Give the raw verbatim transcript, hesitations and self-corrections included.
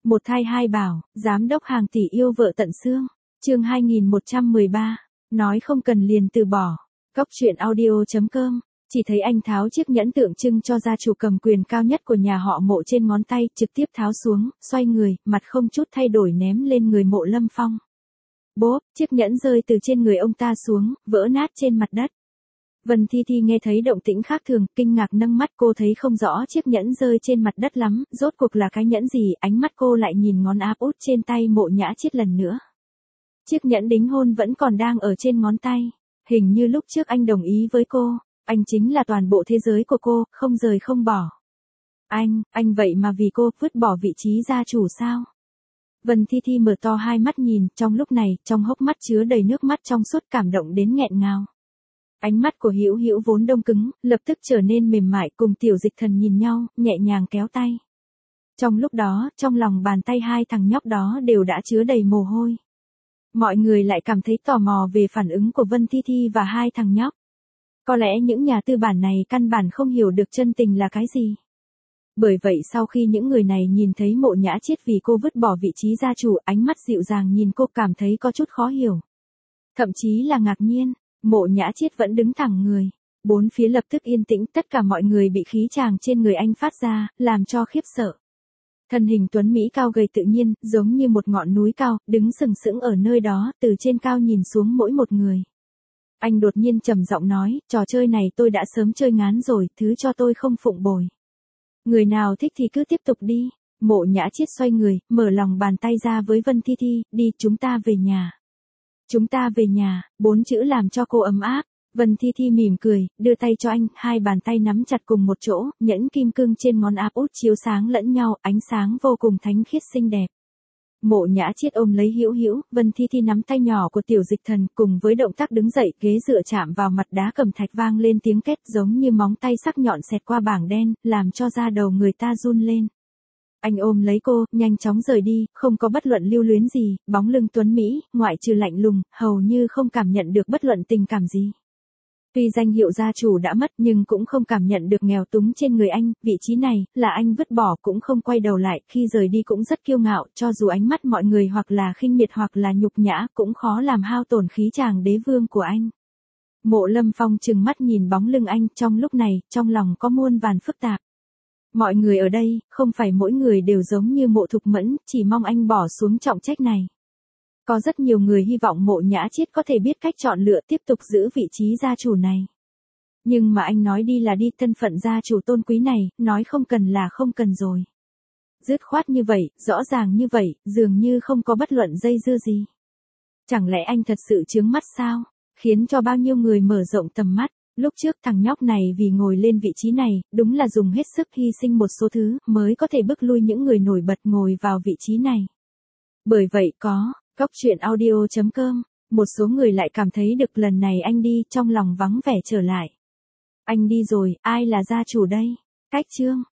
Một thai hai bảo, giám đốc hàng tỷ yêu vợ tận xương. Chương hai nghìn một trăm mười ba, nói không cần liền từ bỏ. Cóc truyện audio chấm com. Chỉ thấy anh tháo chiếc nhẫn tượng trưng cho gia chủ cầm quyền cao nhất của nhà họ Mộ trên ngón tay, trực tiếp tháo xuống, xoay người, mặt không chút thay đổi ném lên người Mộ Lâm Phong. Bốp, chiếc nhẫn rơi từ trên người ông ta xuống, vỡ nát trên mặt đất. Vân Thi Thi nghe thấy động tĩnh khác thường, kinh ngạc nâng mắt, cô thấy không rõ chiếc nhẫn rơi trên mặt đất lắm, rốt cuộc là cái nhẫn gì, ánh mắt cô lại nhìn ngón áp út trên tay Mộ Nhã Chiết lần nữa. Chiếc nhẫn đính hôn vẫn còn đang ở trên ngón tay, hình như lúc trước anh đồng ý với cô, anh chính là toàn bộ thế giới của cô, không rời không bỏ. Anh, anh vậy mà vì cô vứt bỏ vị trí gia chủ sao? Vân Thi Thi mở to hai mắt nhìn, trong lúc này, trong hốc mắt chứa đầy nước mắt trong suốt, cảm động đến nghẹn ngào. Ánh mắt của Hữu Hữu vốn đông cứng, lập tức trở nên mềm mại, cùng Tiểu Dịch Thần nhìn nhau, nhẹ nhàng kéo tay. Trong lúc đó, trong lòng bàn tay hai thằng nhóc đó đều đã chứa đầy mồ hôi. Mọi người lại cảm thấy tò mò về phản ứng của Vân Thi Thi và hai thằng nhóc. Có lẽ những nhà tư bản này căn bản không hiểu được chân tình là cái gì. Bởi vậy sau khi những người này nhìn thấy Mộ Nhã Chiết vì cô vứt bỏ vị trí gia chủ, ánh mắt dịu dàng nhìn cô, cảm thấy có chút khó hiểu. Thậm chí là ngạc nhiên. Mộ Nhã Chiết vẫn đứng thẳng người. Bốn phía lập tức yên tĩnh, tất cả mọi người bị khí chàng trên người anh phát ra, làm cho khiếp sợ. Thân hình tuấn Mỹ cao gầy tự nhiên, giống như một ngọn núi cao, đứng sừng sững ở nơi đó, từ trên cao nhìn xuống mỗi một người. Anh đột nhiên trầm giọng nói, trò chơi này tôi đã sớm chơi ngán rồi, thứ cho tôi không phụng bồi. Người nào thích thì cứ tiếp tục đi. Mộ Nhã Chiết xoay người, mở lòng bàn tay ra với Vân Thi Thi, đi, chúng ta về nhà. Chúng ta về nhà, bốn chữ làm cho cô ấm áp. Vân Thi Thi mỉm cười, đưa tay cho anh, hai bàn tay nắm chặt cùng một chỗ, nhẫn kim cương trên ngón áp út chiếu sáng lẫn nhau, ánh sáng vô cùng thánh khiết xinh đẹp. Mộ Nhã Chiết ôm lấy Hữu Hữu, Vân Thi Thi nắm tay nhỏ của Tiểu Dịch Thần, cùng với động tác đứng dậy, ghế dựa chạm vào mặt đá cẩm thạch vang lên tiếng két, giống như móng tay sắc nhọn xẹt qua bảng đen, làm cho da đầu người ta run lên. Anh ôm lấy cô, nhanh chóng rời đi, không có bất luận lưu luyến gì, bóng lưng tuấn Mỹ, ngoại trừ lạnh lùng, hầu như không cảm nhận được bất luận tình cảm gì. Tuy danh hiệu gia chủ đã mất nhưng cũng không cảm nhận được nghèo túng trên người anh, vị trí này, là anh vứt bỏ cũng không quay đầu lại, khi rời đi cũng rất kiêu ngạo, cho dù ánh mắt mọi người hoặc là khinh miệt hoặc là nhục nhã, cũng khó làm hao tổn khí chàng đế vương của anh. Mộ Lâm Phong trừng mắt nhìn bóng lưng anh, trong lúc này, trong lòng có muôn vàn phức tạp. Mọi người ở đây, không phải mỗi người đều giống như Mộ Thục Mẫn, chỉ mong anh bỏ xuống trọng trách này. Có rất nhiều người hy vọng Mộ Nhã Chiết có thể biết cách chọn lựa tiếp tục giữ vị trí gia chủ này. Nhưng mà anh nói đi là đi, thân phận gia chủ tôn quý này, nói không cần là không cần rồi. Dứt khoát như vậy, rõ ràng như vậy, dường như không có bất luận dây dưa gì. Chẳng lẽ anh thật sự chướng mắt sao? Khiến cho bao nhiêu người mở rộng tầm mắt. Lúc trước thằng nhóc này vì ngồi lên vị trí này, đúng là dùng hết sức hy sinh một số thứ, mới có thể bức lui những người nổi bật ngồi vào vị trí này. Bởi vậy có, cóc truyện audio chấm com, một số người lại cảm thấy được lần này anh đi, trong lòng vắng vẻ trở lại. Anh đi rồi, ai là gia chủ đây? Cách chương.